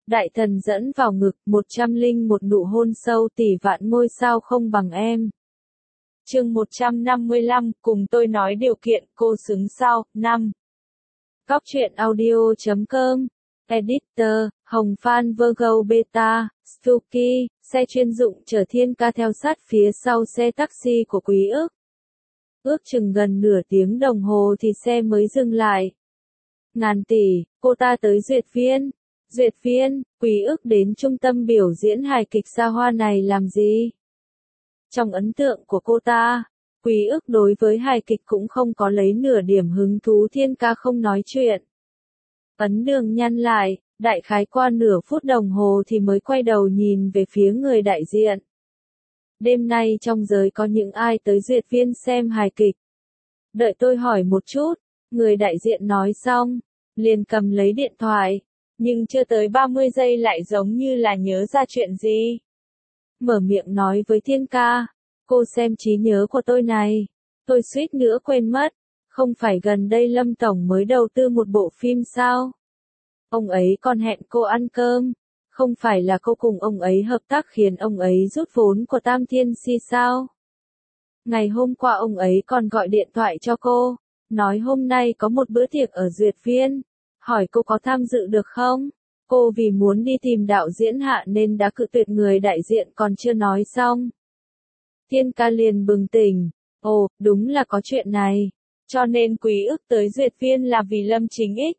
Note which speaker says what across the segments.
Speaker 1: Đại thần dẫn vào ngực, 101 nụ hôn sâu tỷ vạn ngôi sao không bằng em. Chương 155, cùng tôi nói điều kiện, cô xứng sao, 5. Góc truyện audio.com. Editor, Hồng Phan Virgo Beta, Stuky, xe chuyên dụng chở Thiên Ca theo sát phía sau xe taxi của Quý Ức. Ước chừng gần nửa tiếng đồng hồ thì xe mới dừng lại. Ngàn tỷ, cô ta tới duyệt viên. Duyệt viên, Quý Ức đến trung tâm biểu diễn hài kịch xa hoa này làm gì? Trong ấn tượng của cô ta, Quý Ức đối với hài kịch cũng không có lấy nửa điểm hứng thú. Thiên Ca không nói chuyện. Ấn Đường nhăn lại, đại khái qua nửa phút đồng hồ thì mới quay đầu nhìn về phía người đại diện. Đêm nay trong giới có những ai tới duyệt viên xem hài kịch? Đợi tôi hỏi một chút, người đại diện nói xong, liền cầm lấy điện thoại, nhưng chưa tới 30 giây lại giống như là nhớ ra chuyện gì. Mở miệng nói với Thiên Ca, cô xem trí nhớ của tôi này, tôi suýt nữa quên mất, không phải gần đây Lâm Tổng mới đầu tư một bộ phim sao? Ông ấy còn hẹn cô ăn cơm, không phải là cô cùng ông ấy hợp tác khiến ông ấy rút vốn của Tam Thiên Si sao? Ngày hôm qua ông ấy còn gọi điện thoại cho cô, nói hôm nay có một bữa tiệc ở duyệt viên, hỏi cô có tham dự được không? Cô vì muốn đi tìm đạo diễn Hạ nên đã cự tuyệt. Người đại diện còn chưa nói xong. Thiên Ca liền bừng tỉnh, ồ, đúng là có chuyện này, cho nên Quý Ức tới duyệt viên là vì Lâm Chính Ích.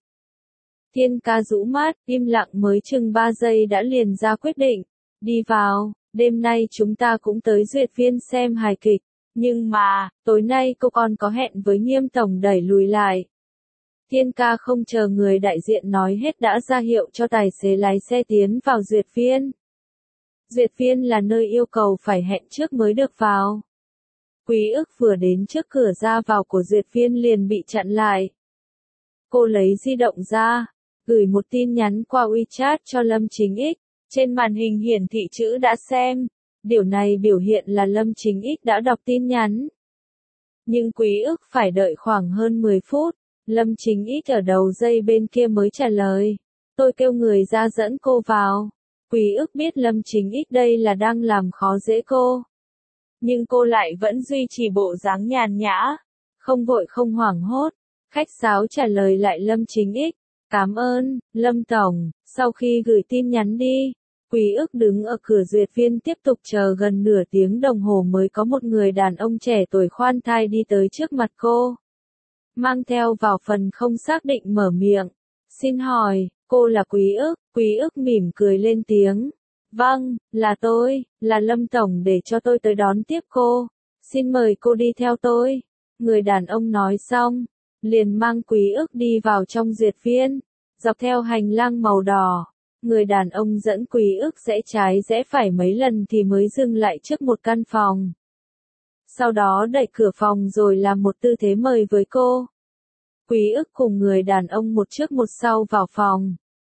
Speaker 1: Thiên Ca rũ mắt, im lặng mới chừng 3 giây đã liền ra quyết định, đi vào, đêm nay chúng ta cũng tới duyệt viên xem hài kịch, nhưng mà, tối nay cô còn có hẹn với Nghiêm Tổng đẩy lùi lại. Thiên Ca không chờ người đại diện nói hết đã ra hiệu cho tài xế lái xe tiến vào duyệt viên. Duyệt viên là nơi yêu cầu phải hẹn trước mới được vào. Quý Ức vừa đến trước cửa ra vào của duyệt viên liền bị chặn lại. Cô lấy di động ra, gửi một tin nhắn qua WeChat cho Lâm Chính Ích, trên màn hình hiển thị chữ đã xem, điều này biểu hiện là Lâm Chính Ích đã đọc tin nhắn. Nhưng Quý Ức phải đợi khoảng hơn 10 phút, Lâm Chính Ích ở đầu dây bên kia mới trả lời, tôi kêu người ra dẫn cô vào. Quý Ức biết Lâm Chính Ích đây là đang làm khó dễ cô. Nhưng cô lại vẫn duy trì bộ dáng nhàn nhã, không vội không hoảng hốt, khách sáo trả lời lại Lâm Chính Ích, cảm ơn, Lâm Tổng. Sau khi gửi tin nhắn đi, Quý Ức đứng ở cửa duyệt viên tiếp tục chờ gần nửa tiếng đồng hồ mới có một người đàn ông trẻ tuổi khoan thai đi tới trước mặt cô. Mang theo vào phần không xác định mở miệng, xin hỏi, cô là Quý Ức? Quý Ức mỉm cười lên tiếng, vâng, là tôi, là Lâm Tổng để cho tôi tới đón tiếp cô, xin mời cô đi theo tôi. Người đàn ông nói xong, liền mang Quý Ức đi vào trong duyệt viên, dọc theo hành lang màu đỏ. Người đàn ông dẫn Quý Ức rẽ trái rẽ phải mấy lần thì mới dừng lại trước một căn phòng. Sau đó đẩy cửa phòng rồi làm một tư thế mời với cô. Quý Ức cùng người đàn ông một trước một sau vào phòng.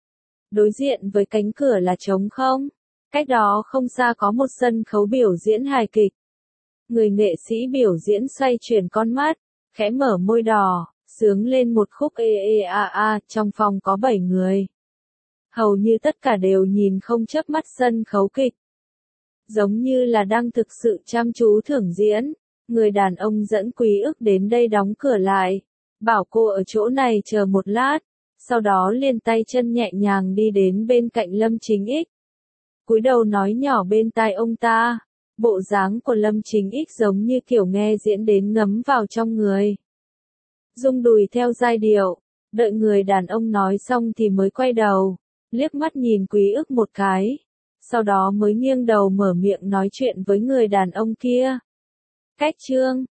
Speaker 1: Đối diện với cánh cửa là trống không. Cách đó không xa có một sân khấu biểu diễn hài kịch. Người nghệ sĩ biểu diễn xoay chuyển con mắt, khẽ mở môi đỏ, sướng lên một khúc ê ê a a. Trong phòng có 7 người. Hầu như tất cả đều nhìn không chớp mắt sân khấu kịch. Giống như là đang thực sự chăm chú thưởng diễn. Người đàn ông dẫn Quý Ức đến đây đóng cửa lại, bảo cô ở chỗ này chờ một lát, sau đó liền tay chân nhẹ nhàng đi đến bên cạnh Lâm Chính Ích. Cúi đầu nói nhỏ bên tai ông ta, bộ dáng của Lâm Chính Ích giống như kiểu nghe diễn đến ngấm vào trong người. Rung đùi theo giai điệu, đợi người đàn ông nói xong thì mới quay đầu, liếc mắt nhìn Quý Ức một cái, sau đó mới nghiêng đầu mở miệng nói chuyện với người đàn ông kia. Cách chương